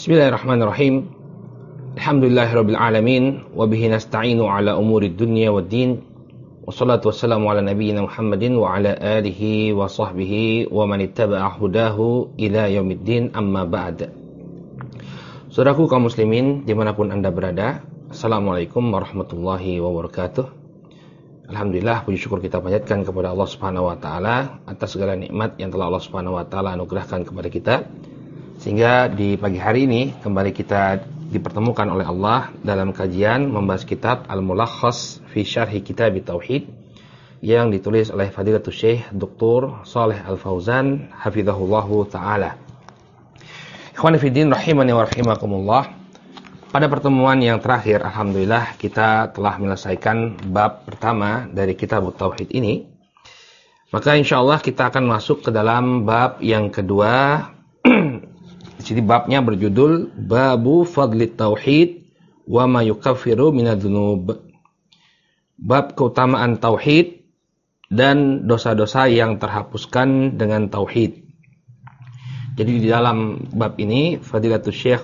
Bismillahirrahmanirrahim. Alhamdulillahirabbil alamin wa bihi nasta'inu ala umurid dunya waddin. Wassalatu wassalamu ala nabiyyina Muhammadin wa ala alihi wa sahbihi wa man ittaba'a hudahu ila yaumiddin, amma ba'd. Saudaraku kaum muslimin dimanapun Anda berada, Assalamualaikum warahmatullahi wabarakatuh. Alhamdulillah, puji syukur kita panjatkan kepada Allah Subhanahu wa taala atas segala nikmat yang telah Allah Subhanahu wa taala anugerahkan kepada kita, sehingga di pagi hari ini kembali kita dipertemukan oleh Allah dalam kajian membahas kitab Al-Mulakhas fi Syarhi Kitab Tauhid yang ditulis oleh Fadilatul Syekh Dr. Shalih Al-Fauzan hafizahullahu taala. Ikhwani fi din rahimani wa rahimakumullah. Pada pertemuan yang terakhir, alhamdulillah kita telah menyelesaikan bab pertama dari kitab Tauhid ini. Maka insyaallah kita akan masuk ke dalam bab yang kedua. Jadi babnya berjudul Babu Fadlit Tauhid wa ma yukaffiru minadz-dzunub. Bab keutamaan tauhid dan dosa-dosa yang terhapuskan dengan tauhid. Jadi di dalam bab ini Fadilatul Syekh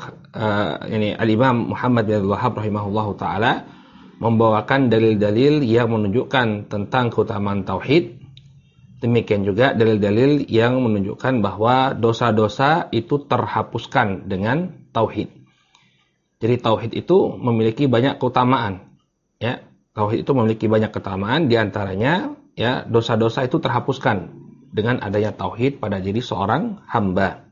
Al-Imam Muhammad bin Abdul Wahhab rahimahullahu taala membawakan dalil-dalil yang menunjukkan tentang keutamaan tauhid. Demikian juga dalil-dalil yang menunjukkan bahwa dosa-dosa itu terhapuskan dengan tauhid. Jadi tauhid itu memiliki banyak keutamaan. Ya, tauhid itu memiliki banyak keutamaan, di antaranya ya dosa-dosa itu terhapuskan dengan adanya tauhid pada diri seorang hamba.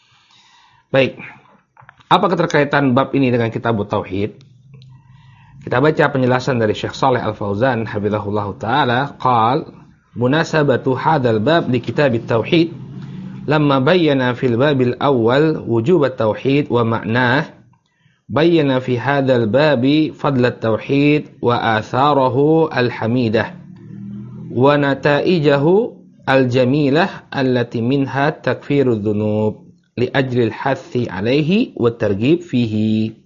Baik. Apa keterkaitan bab ini dengan kitab tauhid? Kita baca penjelasan dari Syekh Shalih Al-Fauzan hafizahullahu taala, qala munasabatu hadzal bab li kitab at-tauhid lamma bayyana fil babil awwal wujub at-tauhid wa ma'nah bayyana fi hadzal babi fadl at-tauhid wa atharahu al-hamidah wa nataijahu al-jamilah allati minha takfirudz dzunub li ajli al-hathi alaihi wa targhib fihi.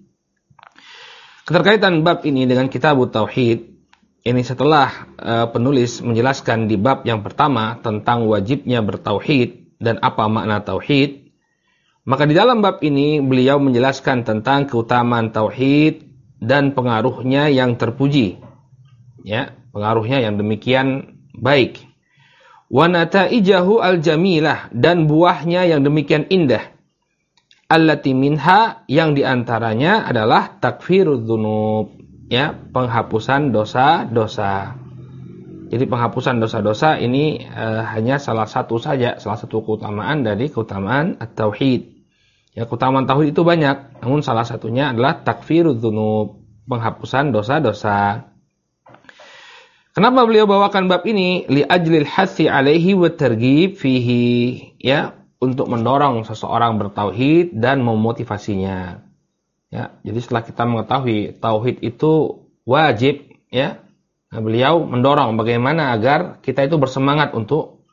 Keterkaitan bab ini dengan kitab tauhid ini setelah penulis menjelaskan di bab yang pertama tentang wajibnya bertauhid dan apa makna tauhid, maka di dalam bab ini beliau menjelaskan tentang keutamaan tauhid dan pengaruhnya yang terpuji. Ya, pengaruhnya yang demikian baik. Wa nataijahu al-jamilah, dan buahnya yang demikian indah. Allati minha, yang diantaranya adalah takfirudz dzunub. Ya, penghapusan dosa-dosa. Jadi penghapusan dosa-dosa ini hanya salah satu keutamaan dari keutamaan at-tauhid. Ya, keutamaan tauhid itu banyak, namun salah satunya adalah takfirudz dzunub, penghapusan dosa-dosa. Kenapa beliau bawakan bab ini? Li ajlil hathi alaihi wa targhib fihi, ya, untuk mendorong seseorang bertauhid dan memotivasinya. Ya, jadi setelah kita mengetahui tauhid itu wajib, ya, beliau mendorong bagaimana agar kita itu bersemangat untuk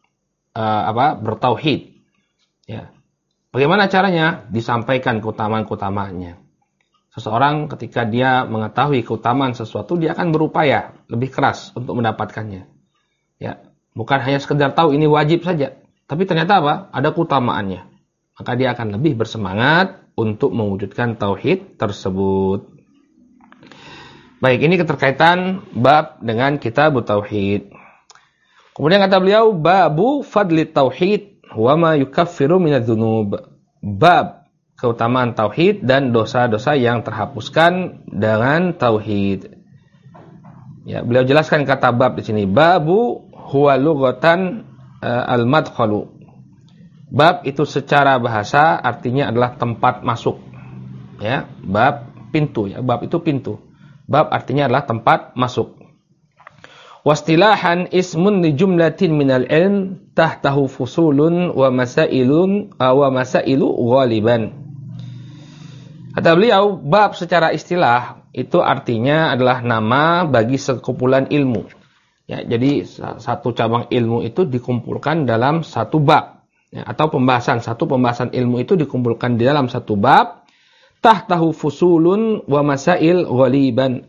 bertauhid. Ya, bagaimana caranya? Disampaikan keutamaan-keutamaannya. Seseorang ketika dia mengetahui keutamaan sesuatu, dia akan berupaya lebih keras untuk mendapatkannya. Ya, bukan hanya sekedar tahu ini wajib saja, tapi ternyata apa? Ada keutamaannya. Maka dia akan lebih bersemangat untuk mewujudkan tauhid tersebut. Baik, ini keterkaitan bab dengan kitab tauhid. Kemudian kata beliau, babu fadlit tauhid wa ma yukaffiru minadz-dzunub. Bab keutamaan tauhid dan dosa-dosa yang terhapuskan dengan tauhid. Ya, beliau jelaskan kata bab di sini. Babu huwa lughatan al-madkhalu. Bab itu secara bahasa artinya adalah tempat masuk. Ya, bab pintu, ya, bab itu pintu. Bab artinya adalah tempat masuk. Wastilahan ismun li jumlatin minal ilm tahtahu fusulun wa masailu ghaliban. Kata beliau, bab secara istilah itu artinya adalah nama bagi sekumpulan ilmu. Ya, jadi satu cabang ilmu itu dikumpulkan dalam satu bab. Ya, atau satu pembahasan ilmu itu dikumpulkan di dalam satu bab, tahtahu fusulun wa masail ghaliban.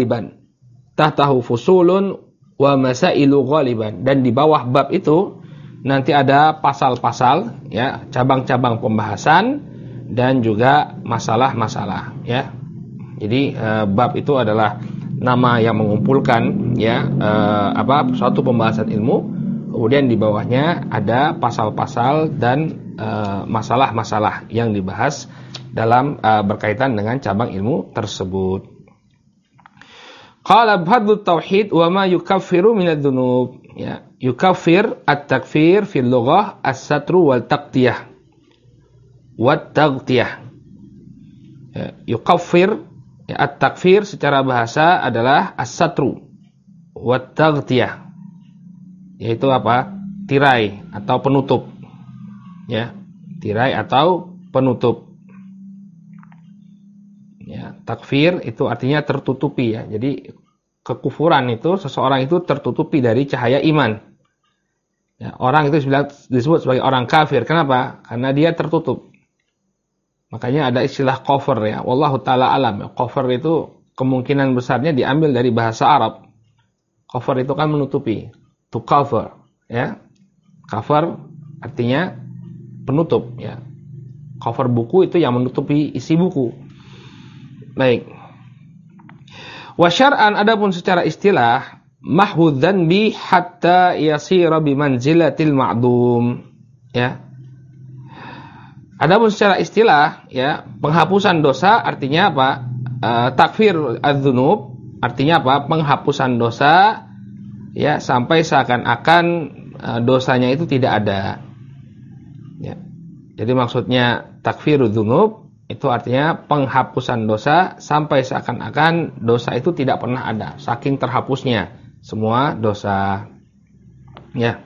Tahtahu fusulun wa masailu ghaliban, dan di bawah bab itu nanti ada pasal-pasal, ya, cabang-cabang pembahasan dan juga masalah-masalah, ya. Jadi bab itu adalah nama yang mengumpulkan, ya, suatu pembahasan ilmu, kemudian di bawahnya ada pasal-pasal dan masalah-masalah yang dibahas dalam berkaitan dengan cabang ilmu tersebut. Qala bhaddu tauhid wa ma yukaffiru minadz-dzunub. Ya, yukaffir at-takfir fil lughah as-satru wal taqtiyah. Wat taghtiyah. Ya, yukaffir, ya, at-takfir secara bahasa adalah as-satru wat taghtiyah. Yaitu apa? Tirai atau penutup. Ya, tirai atau penutup. Ya, takfir itu artinya tertutupi, ya. Jadi kekufuran itu seseorang itu tertutupi dari cahaya iman. Ya, orang itu disebut sebagai orang kafir. Kenapa? Karena dia tertutup. Makanya ada istilah kufur, ya. Wallahu taala alam. Ya. Kufur itu kemungkinan besarnya diambil dari bahasa Arab. Kufur itu kan menutupi. To cover, ya. Cover artinya penutup, ya. Cover buku itu yang menutupi isi buku. Baik. Wa syar'an, adapun secara istilah, mahwu dzanbi hatta yasira bi manzilatil ma'dum, ya. Adapun secara istilah, ya, penghapusan dosa artinya apa? Takfir adz-dzunub artinya apa? Penghapusan dosa, ya, sampai seakan-akan dosanya itu tidak ada. Ya. Jadi maksudnya takfirudz dzunub itu artinya penghapusan dosa sampai seakan-akan dosa itu tidak pernah ada, saking terhapusnya semua dosa. Ya.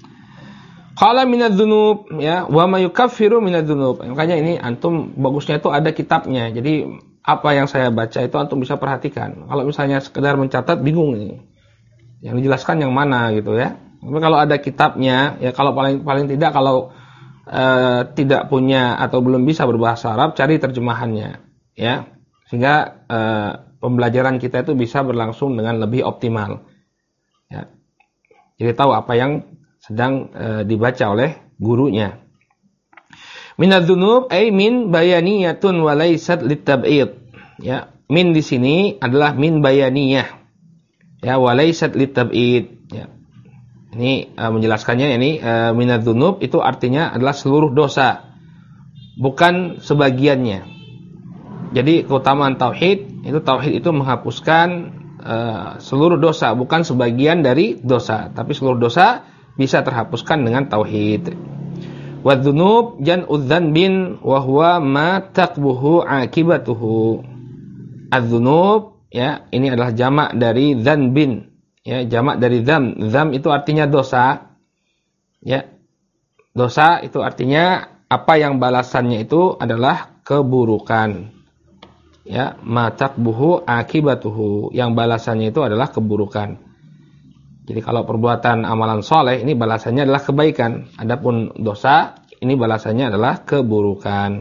Qala minadz-dzunub, ya, wa ma yukaffiru minadz-dzunub. Makanya ini antum bagusnya itu ada kitabnya. Jadi apa yang saya baca itu antum bisa perhatikan. Kalau misalnya sekedar mencatat bingung ini. Yang dijelaskan yang mana gitu, ya. Tapi kalau ada kitabnya, ya, kalau paling tidak kalau tidak punya atau belum bisa berbahasa Arab, cari terjemahannya, ya, sehingga pembelajaran kita itu bisa berlangsung dengan lebih optimal, ya. Jadi tahu apa yang sedang dibaca oleh gurunya. Minadz-dzunub ay min bayaniyatun wa laysat litab'id, ya. Min di sini adalah min bayaniyah, ya, wa laysat litab'id, ya. Ini menjelaskannya, ini minadz-dzunub itu artinya adalah seluruh dosa, bukan sebagiannya. Jadi keutamaan tauhid itu menghapuskan seluruh dosa, bukan sebagian dari dosa, tapi seluruh dosa bisa terhapuskan dengan tauhid. Wadz-dzunub jan'udz dzanbin wa huwa ma taqbuhu akibatuhu. Adz-dzunub, ya, ini adalah jamak dari dzanbin. Ya, jamak dari dzam. Dzam itu artinya dosa. Ya. Dosa itu artinya apa yang balasannya itu adalah keburukan. Ya, ma taqbuhu akibatuhu, yang balasannya itu adalah keburukan. Jadi kalau perbuatan amalan soleh ini balasannya adalah kebaikan. Adapun dosa ini balasannya adalah keburukan.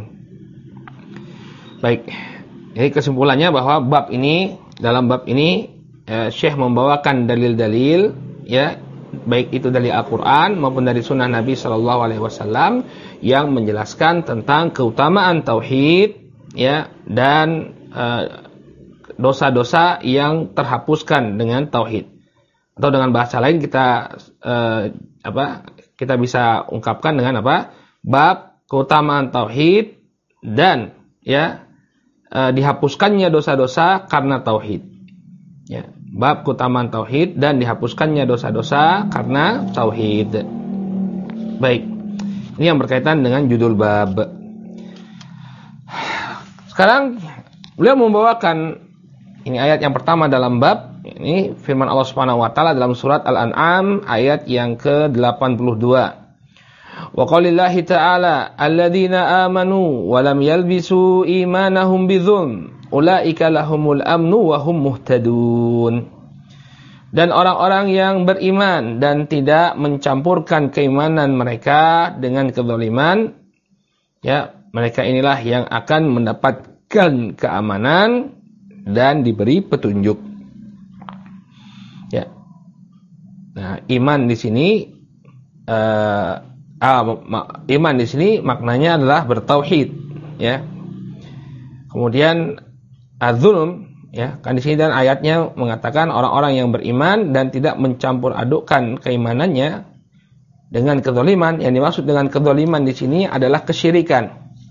Baik. Jadi kesimpulannya bahwa dalam bab ini Syekh membawakan dalil-dalil, ya, baik itu dari Al-Quran maupun dari Sunnah Nabi Sallallahu Alaihi Wasallam yang menjelaskan tentang keutamaan tauhid, ya, dan dosa-dosa yang terhapuskan dengan tauhid. Atau dengan bahasa lain kita bisa ungkapkan dengan apa? Bab keutamaan tauhid dan, ya, dihapuskannya dosa-dosa karena tauhid. Ya, bab keutamaan tauhid dan dihapuskannya dosa-dosa karena tauhid. Baik. Ini yang berkaitan dengan judul bab. Sekarang beliau membawakan ini ayat yang pertama dalam bab ini, firman Allah Subhanahu wa taala dalam surat Al-An'am ayat yang ke-82. Wa qaulillahi ta'ala alladzina amanu wa lam yalbisu imanahum bidzulm ulaika lahumul amnu wa hum muhtadun. Dan orang-orang yang beriman dan tidak mencampurkan keimanan mereka dengan kezaliman, ya, mereka inilah yang akan mendapatkan keamanan dan diberi petunjuk. Ya. Nah, iman di sini iman di sini maknanya adalah bertauhid, ya. Kemudian az-zulm, ya, kan di sini dan ayatnya mengatakan orang-orang yang beriman dan tidak mencampur adukkan keimanannya dengan kezaliman. Yang dimaksud dengan kezaliman di sini adalah kesyirikan.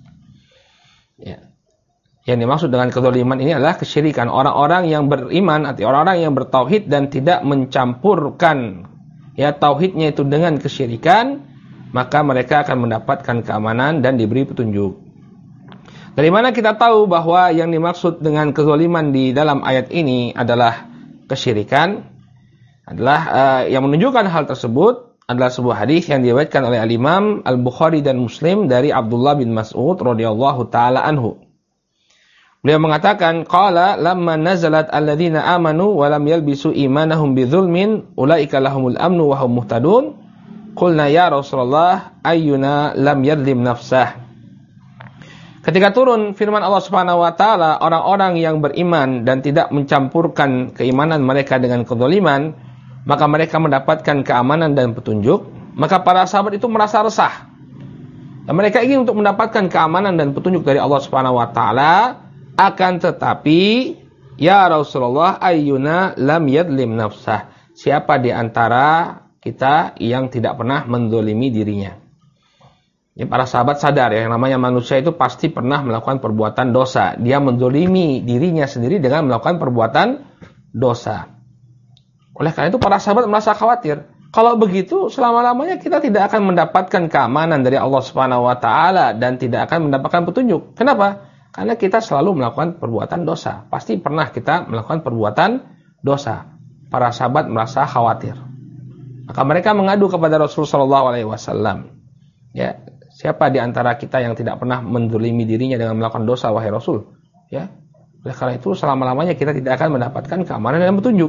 Ya. Yang dimaksud dengan kezaliman ini adalah kesyirikan. Orang-orang yang beriman atau orang-orang yang bertauhid dan tidak mencampurkan ya tauhidnya itu dengan kesyirikan, maka mereka akan mendapatkan keamanan dan diberi petunjuk. Dari mana kita tahu bahwa yang dimaksud dengan kezaliman di dalam ayat ini adalah kesyirikan? Adalah yang menunjukkan hal tersebut adalah sebuah hadis yang diriwayatkan oleh Al-Imam Al-Bukhari dan Muslim dari Abdullah bin Mas'ud radhiyallahu taala anhu. Beliau mengatakan, qala lamma nazalat alladzina amanu wa lam yalbisu imanahum bidzulmin ulaika lahumul amnu wa hum muhtadun. Qulna ya Rasulullah ayyuna lam yadlim nafsah. Ketika turun firman Allah Subhanahu wa taala, orang-orang yang beriman dan tidak mencampurkan keimanan mereka dengan kezaliman, maka mereka mendapatkan keamanan dan petunjuk. Maka para sahabat itu merasa resah. Dan mereka ingin untuk mendapatkan keamanan dan petunjuk dari Allah Subhanahu wa taala. Akan tetapi, ya Rasulullah ayyuna lam yadlim nafsah. Siapa di antara kita yang tidak pernah menzalimi dirinya? Ya, para sahabat sadar ya, yang namanya manusia itu pasti pernah melakukan perbuatan dosa. Dia menzalimi dirinya sendiri dengan melakukan perbuatan dosa. Oleh karena itu para sahabat merasa khawatir. Kalau begitu, selama-lamanya kita tidak akan mendapatkan keamanan dari Allah Subhanahu wa taala dan tidak akan mendapatkan petunjuk. Kenapa? Karena kita selalu melakukan perbuatan dosa. Pasti pernah kita melakukan perbuatan dosa. Para sahabat merasa khawatir. Maka mereka mengadu kepada Rasulullah SAW. Ya, siapa di antara kita yang tidak pernah menzalimi dirinya dengan melakukan dosa, wahai Rasul? Ya, oleh karena itu selama-lamanya kita tidak akan mendapatkan keamanan dan petunjuk.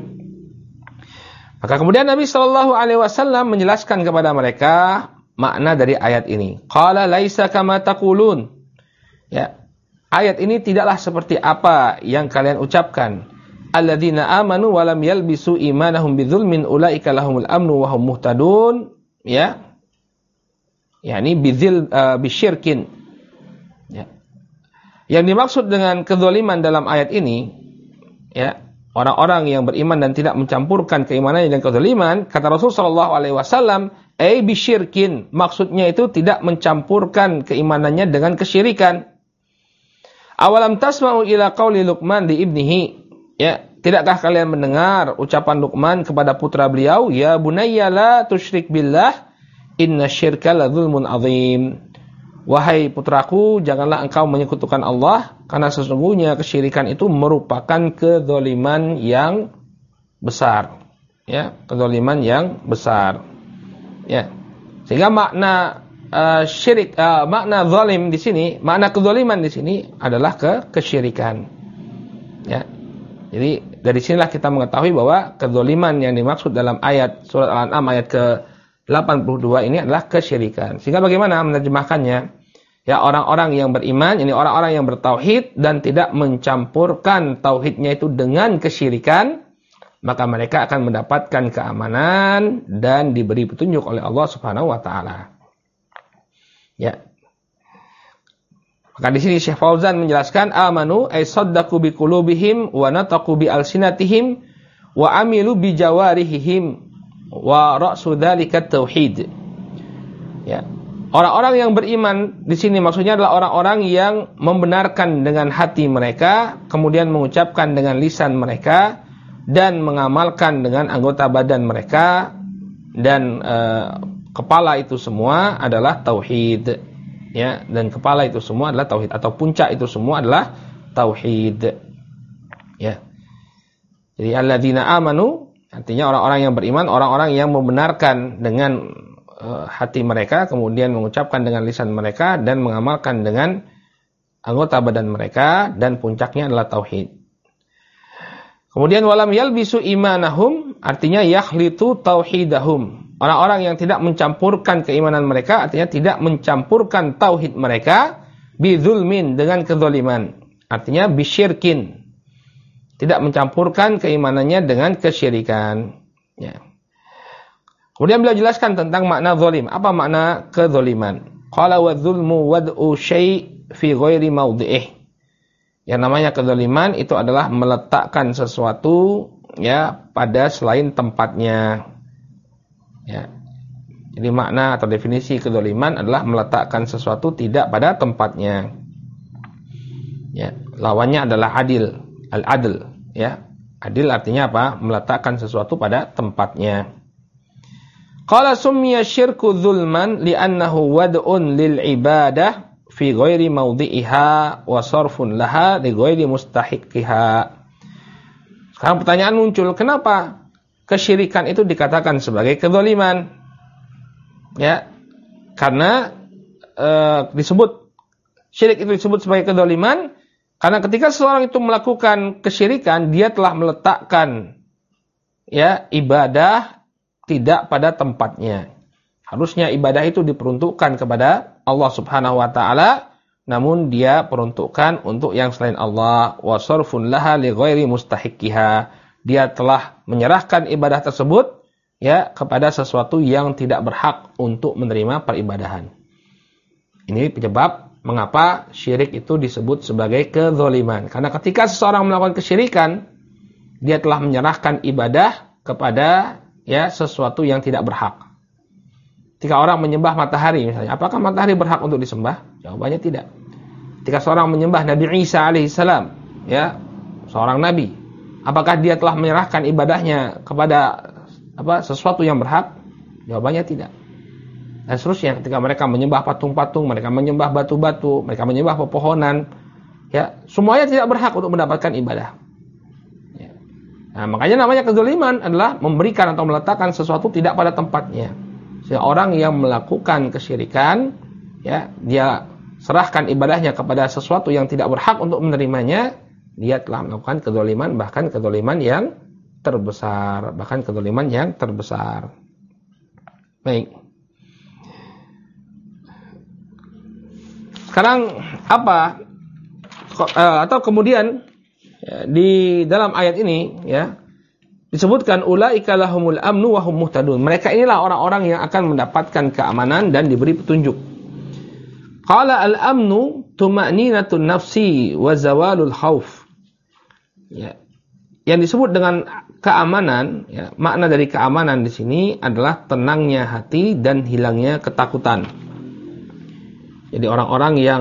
Maka kemudian Nabi SAW menjelaskan kepada mereka makna dari ayat ini. Qala laisa kama taqulun. Ya. Ayat ini tidaklah seperti apa yang kalian ucapkan. Alladzina amanu wa lam yalbisu imanahum bidzulmin ulaika lahumul amnu wa hum muhtadun. Ya. Yani bisyirkin. Ya. Yang dimaksud dengan kezaliman dalam ayat ini, ya, orang-orang yang beriman dan tidak mencampurkan keimanannya dengan kezaliman, kata Rasul sallallahu alaihi wasallam, bisyirkin. Maksudnya itu tidak mencampurkan keimanannya dengan kesyirikan. Awalam tasma'u ila qauli Luqman li ibnihi. Ya, tidakkah kalian mendengar ucapan Luqman kepada putra beliau, ya bunayya la tusyrik billah innasyirka ladzulmun azim. Wahai putraku, janganlah engkau menyekutukan Allah, karena sesungguhnya kesyirikan itu merupakan kezaliman yang besar. Ya, kezaliman yang besar. Ya. Sehingga makna syirik, makna zalim di sini, makna kezaliman di sini adalah kesyirikan. Ya. Jadi dari sinilah kita mengetahui bahwa kezaliman yang dimaksud dalam ayat surat Al-An'am ayat ke-82 ini adalah kesyirikan. Sehingga bagaimana menerjemahkannya? Ya, orang-orang yang beriman, ini orang-orang yang bertauhid dan tidak mencampurkan tauhidnya itu dengan kesyirikan, maka mereka akan mendapatkan keamanan dan diberi petunjuk oleh Allah Subhanahu wa taala. Ya. Maka di sini Syekh Fauzan menjelaskan amanu ay saddaqu bi qulubihim wa nataqu bi alsinatihim wa amilu bi jawarihim wa ra'su dzalika tauhid. Ya. Orang-orang yang beriman di sini maksudnya adalah orang-orang yang membenarkan dengan hati mereka, kemudian mengucapkan dengan lisan mereka dan mengamalkan dengan anggota badan mereka, dan kepala itu semua adalah tauhid, ya, dan kepala itu semua adalah tauhid atau puncak itu semua adalah tauhid, ya. Jadi alladzina amanu artinya orang-orang yang beriman, orang-orang yang membenarkan dengan hati mereka, kemudian mengucapkan dengan lisan mereka dan mengamalkan dengan anggota badan mereka, dan puncaknya adalah tauhid. Kemudian walam yalbisu imanahum artinya yakhlitu tauhidahum. Orang-orang yang tidak mencampurkan keimanan mereka artinya tidak mencampurkan tauhid mereka bidzulmin dengan kezaliman. Artinya bisyirkin. Tidak mencampurkan keimanannya dengan kesyirikan. Ya. Kemudian beliau jelaskan tentang makna zalim. Apa makna kezaliman? Qala wa dzulmu wad'u syai' fi ghairi mawdi'ih. Yang namanya kezaliman itu adalah meletakkan sesuatu ya pada selain tempatnya. Ya. Jadi makna atau definisi kezaliman adalah meletakkan sesuatu tidak pada tempatnya. Ya, lawannya adalah adil, al-adl, ya. Adil artinya apa? Meletakkan sesuatu pada tempatnya. Qala summiya syirku dzulman li'annahu wad'un lil ibadah fi ghairi mawdi'iha wa sarfun laha li ghairi mustahiqiha. Sekarang pertanyaan muncul, kenapa kesyirikan itu dikatakan sebagai kezaliman? Ya, karena disebut syirik itu disebut sebagai kezaliman karena ketika seseorang itu melakukan kesyirikan, dia telah meletakkan ya ibadah tidak pada tempatnya. Harusnya ibadah itu diperuntukkan kepada Allah Subhanahu wa taala, namun dia peruntukkan untuk yang selain Allah. Wa sarfun laha li ghairi mustahiqiha. Dia telah menyerahkan ibadah tersebut ya kepada sesuatu yang tidak berhak untuk menerima peribadahan. Ini penyebab mengapa syirik itu disebut sebagai kezaliman. Karena ketika seseorang melakukan kesyirikan, dia telah menyerahkan ibadah kepada ya sesuatu yang tidak berhak. Ketika orang menyembah matahari misalnya, apakah matahari berhak untuk disembah? Jawabannya tidak. Ketika seorang menyembah Nabi Isa alaihissalam, ya, seorang nabi, apakah dia telah menyerahkan ibadahnya kepada sesuatu yang berhak? Jawabannya tidak. Dan seterusnya, ketika mereka menyembah patung-patung, mereka menyembah batu-batu, mereka menyembah pepohonan, ya, semuanya tidak berhak untuk mendapatkan ibadah. Ya. Nah, makanya namanya kezaliman adalah memberikan atau meletakkan sesuatu tidak pada tempatnya. Seorang yang melakukan kesyirikan, ya, dia serahkan ibadahnya kepada sesuatu yang tidak berhak untuk menerimanya, dia telah melakukan kezaliman, bahkan kezaliman yang terbesar, Baik. Sekarang apa? Atau kemudian ya, di dalam ayat ini, ya, disebutkan ulaika lahumul amnu wa hum muhtadun. Mereka inilah orang-orang yang akan mendapatkan keamanan dan diberi petunjuk. Qala al-amnu tuma'ninatun nafsi wa zawalul khauf. Ya. Yang disebut dengan keamanan, ya, makna dari keamanan di sini adalah tenangnya hati dan hilangnya ketakutan. Jadi orang-orang yang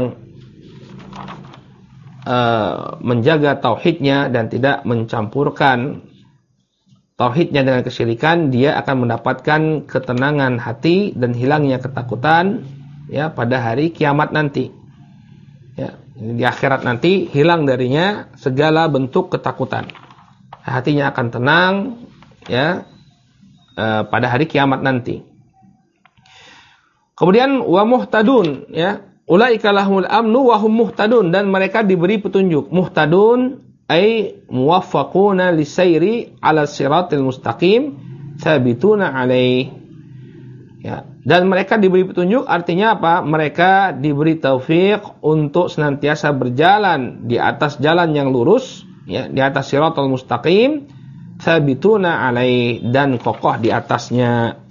menjaga tauhidnya dan tidak mencampurkan tauhidnya dengan kesyirikan, dia akan mendapatkan ketenangan hati dan hilangnya ketakutan ya pada hari kiamat nanti. Ya, di akhirat nanti hilang darinya segala bentuk ketakutan. Hatinya akan tenang ya pada hari kiamat nanti. Kemudian wa muhtadun, ya, ulaika lahumul amnu wa hum muhtadun, dan mereka diberi petunjuk. Muhtadun ay muwaffaquna lisairi ala siratil mustaqim thabituna alaih. Ya, dan mereka diberi petunjuk artinya apa? Mereka diberi taufik untuk senantiasa berjalan di atas jalan yang lurus, ya, di atas siratal mustaqim, thabituna alaih, dan kokoh di atasnya.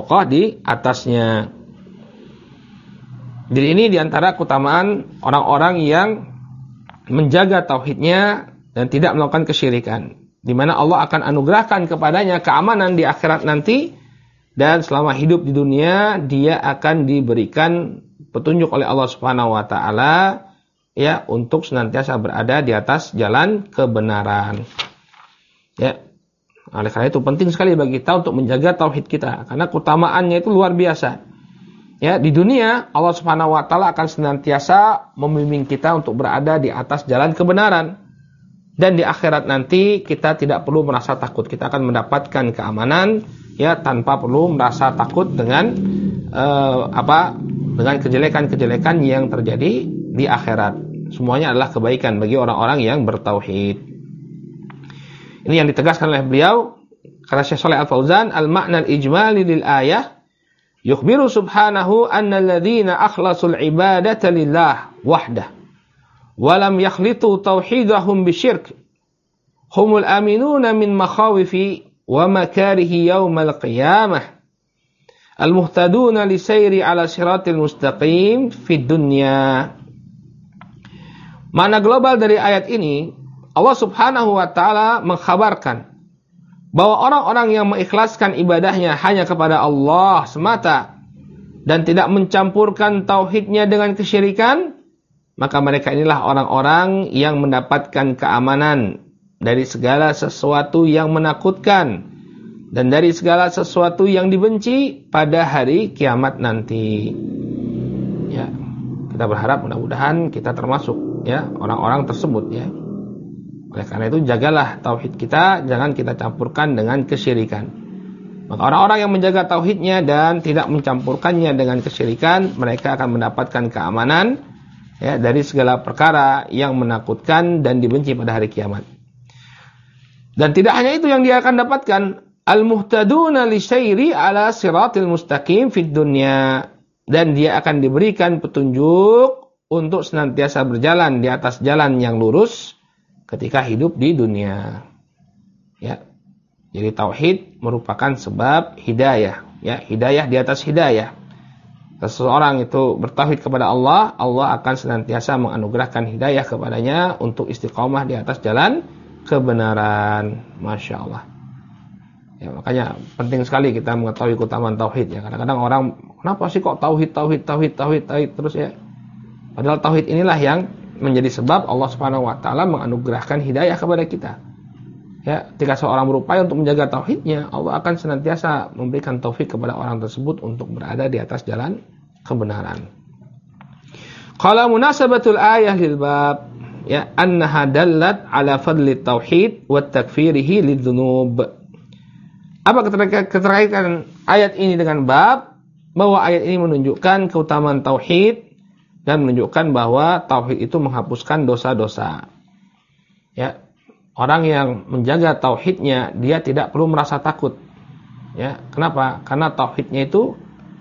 Jadi ini diantara keutamaan orang-orang yang menjaga tauhidnya dan tidak melakukan kesyirikan, di mana Allah akan anugerahkan kepadanya keamanan di akhirat nanti, dan selama hidup di dunia dia akan diberikan petunjuk oleh Allah Subhanahu wa taala ya untuk senantiasa berada di atas jalan kebenaran. Ya. Oleh karena itu penting sekali bagi kita untuk menjaga tauhid kita, karena keutamaannya itu luar biasa. Ya, di dunia Allah Subhanahu wa taala akan senantiasa membimbing kita untuk berada di atas jalan kebenaran. Dan di akhirat nanti kita tidak perlu merasa takut. Kita akan mendapatkan keamanan ya tanpa perlu merasa takut dengan dengan kejelekan-kejelekan yang terjadi di akhirat. Semuanya adalah kebaikan bagi orang-orang yang bertauhid. Ini yang ditegaskan oleh beliau kata Syekh Shalih Al-Fauzan, al-ma'na al-ijmali lil ayah yukhbiru subhanahu anna alladhina akhlasul ibadata lillah wahdah wa lam yakhlitu tauhidahum bisyirk humul aminuna min makhawifi wa makarihi yaumal qiyamah al-muhtaduna li sayri ala siratil mustaqim fid dunya. Makna global dari ayat ini, Allah Subhanahu wa taala mengkhabarkan bahwa orang-orang yang mengikhlaskan ibadahnya hanya kepada Allah semata dan tidak mencampurkan tauhidnya dengan kesyirikan, maka mereka inilah orang-orang yang mendapatkan keamanan dari segala sesuatu yang menakutkan dan dari segala sesuatu yang dibenci pada hari kiamat nanti. Ya, kita berharap mudah-mudahan kita termasuk ya orang-orang tersebut ya. Oleh karena itu jagalah tauhid kita, jangan kita campurkan dengan kesyirikan. Maka orang-orang yang menjaga tauhidnya dan tidak mencampurkannya dengan kesyirikan, mereka akan mendapatkan keamanan ya dari segala perkara yang menakutkan dan dibenci pada hari kiamat. Dan tidak hanya itu yang dia akan dapatkan, al-muhtaduna li syairi ala siratil mustaqim fid dunya, dan dia akan diberikan petunjuk untuk senantiasa berjalan di atas jalan yang lurus ketika hidup di dunia. Ya. Jadi tauhid merupakan sebab hidayah, ya, hidayah di atas hidayah. Seseorang itu bertauhid kepada Allah, Allah akan senantiasa menganugerahkan hidayah kepadanya untuk istiqomah di atas jalan kebenaran. Masya Allah. Ya, makanya penting sekali kita mengetahui keutamaan tauhid ya. Kadang-kadang orang, kenapa sih kok tauhid terus ya? Padahal tauhid inilah yang menjadi sebab Allah Subhanahu wa taala menganugerahkan hidayah kepada kita. Ya, ketika seorang berupaya untuk menjaga tauhidnya, Allah akan senantiasa memberikan taufik kepada orang tersebut untuk berada di atas jalan kebenaran. Qala munasabatul ayah lil bab ya annaha dallat ala fadli tauhid wa takfirihi lidzunub. Apa keterkaitan ayat ini dengan bab? Bahwa ayat ini menunjukkan keutamaan tauhid dan menunjukkan bahwa tauhid itu menghapuskan dosa-dosa. Ya, orang yang menjaga tauhidnya dia tidak perlu merasa takut. Ya, kenapa? Karena tauhidnya itu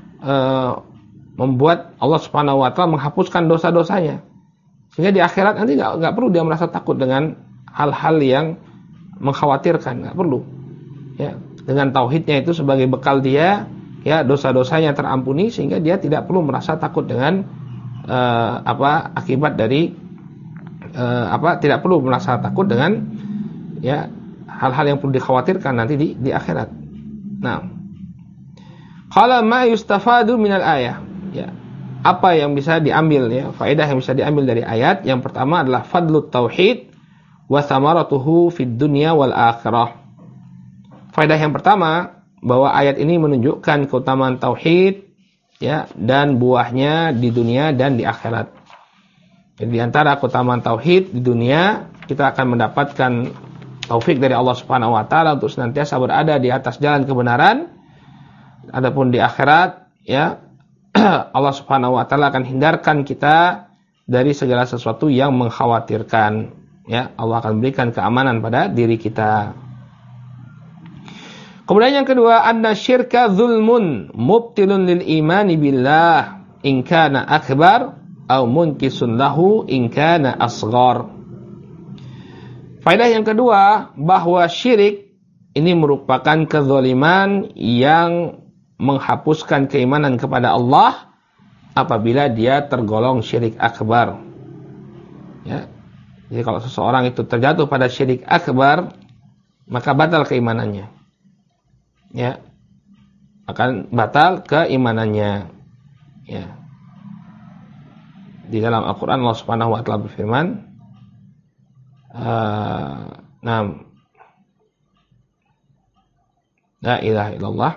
membuat Allah Subhanahu wa taala menghapuskan dosa-dosanya. Sehingga di akhirat nanti enggak perlu dia merasa takut dengan hal-hal yang mengkhawatirkan, enggak perlu. Ya, dengan tauhidnya itu sebagai bekal dia, ya dosa-dosanya terampuni sehingga dia tidak perlu merasa takut dengan akibat dari tidak perlu merasa takut dengan ya hal-hal yang perlu dikhawatirkan nanti di akhirat. Nah, qala ma yustafadu minal ayah. Ya, apa yang bisa diambil ya, faedah yang bisa diambil dari ayat? Yang pertama adalah fadlut tauhid wa thamaratuhu fid dunya wal akhirah. Faedah yang pertama bahwa ayat ini menunjukkan keutamaan tauhid ya dan buahnya di dunia dan di akhirat. Jadi di antara keutamaan tauhid di dunia, kita akan mendapatkan taufik dari Allah Subhanahu wa taala untuk senantiasa berada di atas jalan kebenaran. Adapun di akhirat, ya Allah Subhanahu wa taala akan hindarkan kita dari segala sesuatu yang mengkhawatirkan. Ya, Allah akan berikan keamanan pada diri kita. Kemudian yang kedua, anna syirka zulmun mubtilun lil imani billah in kana akbar aw munkisun lahu in kana asghar. Faedah yang kedua, bahwa syirik ini merupakan kezaliman yang menghapuskan keimanan kepada Allah apabila dia tergolong syirik akbar. Ya. Jadi kalau seseorang itu terjatuh pada syirik akbar, maka batal keimanannya. Ya, akan batal keimanannya. Ya. Di dalam Al-Quran Allah Subhanahu wa taala berfirman, la ilaha illallah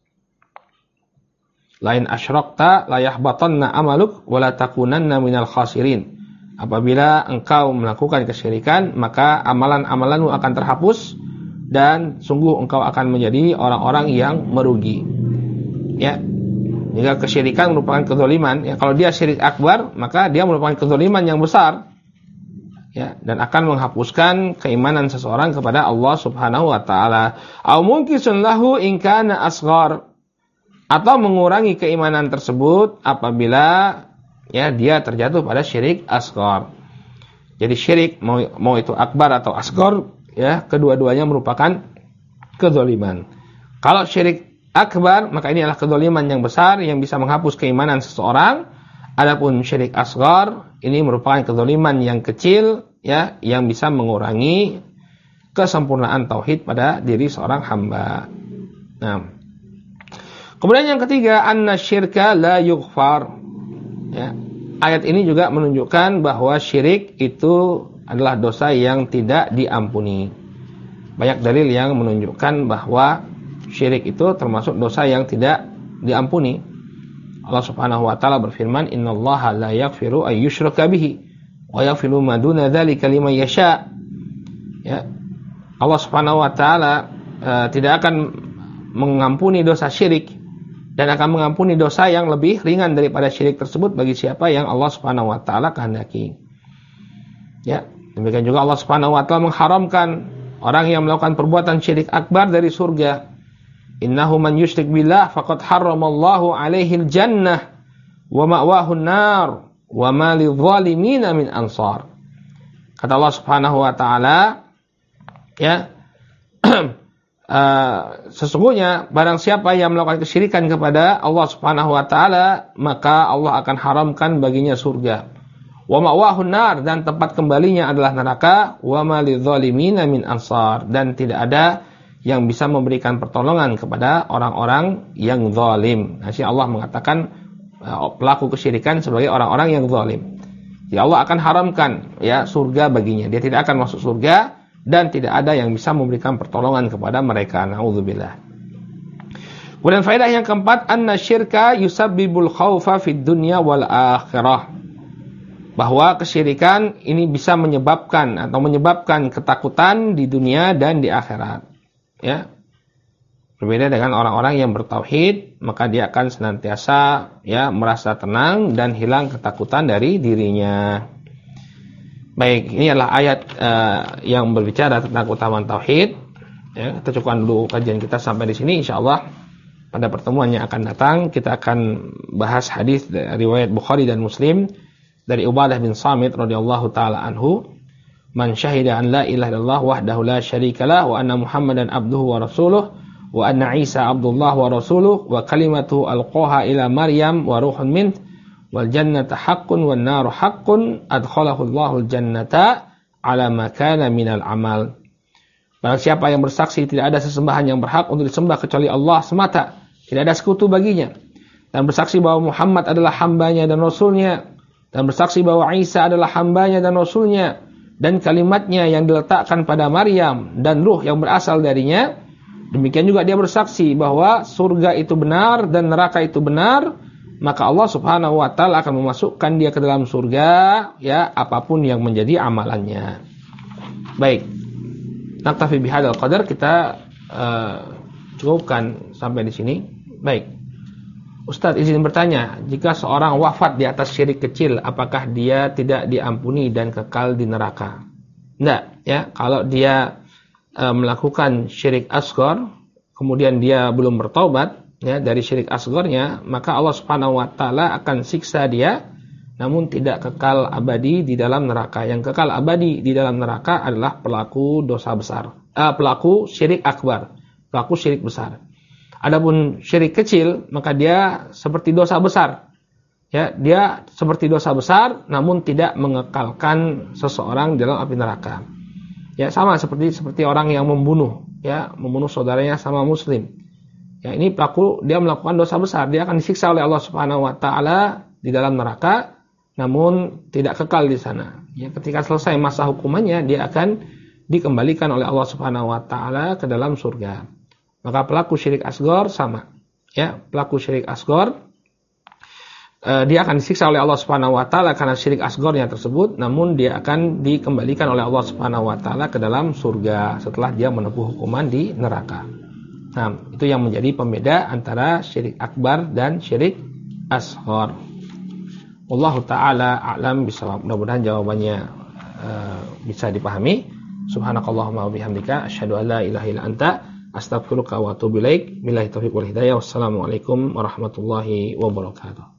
lain asyrakta la yahbatanna amaluk wa la takunanna minal khasirin. Apabila engkau melakukan kesyirikan, maka amalan-amalanmu akan terhapus dan sungguh engkau akan menjadi orang-orang yang merugi. Ya. Jika kesyirikan merupakan kezaliman, ya kalau dia syirik akbar, maka dia merupakan kezaliman yang besar. Ya, dan akan menghapuskan keimanan seseorang kepada Allah Subhanahu wa taala. Au munkisun lahu in kana asghar. Atau mengurangi keimanan tersebut apabila ya dia terjatuh pada syirik asghar. Jadi syirik mau itu akbar atau asghar, ya, kedua-duanya merupakan kezaliman. Kalau syirik akbar, maka ini adalah kezaliman yang besar yang bisa menghapus keimanan seseorang Adapun syirik asghar ini merupakan kezaliman yang kecil, ya, yang bisa mengurangi kesempurnaan tauhid pada diri seorang hamba. Nah, kemudian yang ketiga, anna syirka la yughfar. Ya, ayat ini juga menunjukkan bahwa syirik itu adalah dosa yang tidak diampuni. Banyak dalil yang menunjukkan bahwa syirik itu termasuk dosa yang tidak diampuni. Allah Subhanahu wa taala berfirman, "Innallaha la yaghfiru ay yushraka bihi wa yaghfiru ma duna dzalika liman yasha." Ya. Allah Subhanahu wa taala tidak akan mengampuni dosa syirik dan akan mengampuni dosa yang lebih ringan daripada syirik tersebut bagi siapa yang Allah Subhanahu wa taala kehendaki. Ya, demikian juga Allah Subhanahu wa taala mengharamkan orang yang melakukan perbuatan syirik akbar dari surga. Innahu man yusyrik billah faqad harramallahu alaihil jannah wa ma'wahu an-nar wa ma lidh-dhalimin min ansar. Kata Allah Subhanahu wa taala, ya, sesungguhnya barang siapa yang melakukan kesyirikan kepada Allah Subhanahu wa taala, maka Allah akan haramkan baginya surga. Wa ma'wahun nar, dan tempat kembalinya adalah neraka. Wa ma lidh-dhalimin min ansar, dan tidak ada yang bisa memberikan pertolongan kepada orang-orang yang zalim. Nah, Allah mengatakan pelaku kesyirikan sebagai orang-orang yang zalim. Ya, Allah akan haramkan, ya, surga baginya. Dia tidak akan masuk surga dan tidak ada yang bisa memberikan pertolongan kepada mereka. Na'udzubillah. Kemudian faedah yang keempat, anna syirka yusabbibul khaufa fid dunya wal akhirah. Bahwa kesyirikan ini bisa menyebabkan ketakutan di dunia dan di akhirat. Ya. Berbeda dengan orang-orang yang bertauhid, maka dia akan senantiasa, ya, merasa tenang dan hilang ketakutan dari dirinya. Baik, ini adalah ayat yang berbicara tentang keutamaan tauhid. Ya, kita cukupkan dulu kajian kita sampai di sini. Insyaallah pada pertemuan yang akan datang kita akan bahas hadis riwayat Bukhari dan Muslim dari Ubadah bin Samit radhiyallahu taala anhu, "Man syahida an la ilaha illallah wahdahu la syarikalah wa anna Muhammadan abduhu wa rasuluh wa anna Isa abdullah wa rasuluh wa kalimatuhu alqaha ila Maryam wa ruhun min wal jannata haqqun wan naru haqqun adkhalahu Allahul jannata ala ma kana minal amal." Barang siapa yang bersaksi tidak ada sesembahan yang berhak untuk disembah kecuali Allah semata, tidak ada sekutu baginya, dan bersaksi bahwa Muhammad adalah hambanya dan rasulnya, dan bersaksi bahwa Isa adalah hambanya dan rasulnya, dan kalimatnya yang diletakkan pada Maryam dan ruh yang berasal darinya, demikian juga dia bersaksi bahwa surga itu benar dan neraka itu benar, maka Allah Subhanahu wa taala akan memasukkan dia ke dalam surga, ya, apapun yang menjadi amalannya. Baik. Naktafi bihadzal qadar, kita cukupkan sampai di sini. Baik. Ustaz, izin bertanya, jika seorang wafat di atas syirik kecil, apakah dia tidak diampuni dan kekal di neraka? Tidak, ya. Kalau dia melakukan syirik asghar, kemudian dia belum bertaubat, ya, dari syirik asgharnya, maka Allah Subhanahu wa taala akan siksa dia, namun tidak kekal abadi di dalam neraka. Yang kekal abadi di dalam neraka adalah pelaku dosa besar, pelaku syirik akbar, pelaku syirik besar. Adapun syirik kecil, maka dia seperti dosa besar. Ya, dia seperti dosa besar namun tidak mengekalkan seseorang di dalam api neraka. Ya, sama seperti orang yang membunuh, ya, membunuh saudaranya sama muslim. Ya, ini pelaku, dia melakukan dosa besar, dia akan disiksa oleh Allah Subhanahu wa taala di dalam neraka, namun tidak kekal di sana. Ya, ketika selesai masa hukumannya, dia akan dikembalikan oleh Allah Subhanahu wa taala ke dalam surga. Maka pelaku syirik asghar sama. Ya, pelaku syirik asghar dia akan disiksa oleh Allah Subhanahu wa taala karena syirik asgharnya tersebut, namun dia akan dikembalikan oleh Allah Subhanahu wa taala ke dalam surga setelah dia menempuh hukuman di neraka. Nah, itu yang menjadi pembeda antara syirik akbar dan syirik asghar. Wallahu taala a'lam bishawab. Mudah-mudahan jawabannya bisa dipahami. Subhanakallahumma wa bihamdika asyhadu an la ilaha illa anta astaghfiruka wa atubu ilaik. Billahi taufiq wal hidayah. Wassalamualaikum warahmatullahi wabarakatuh.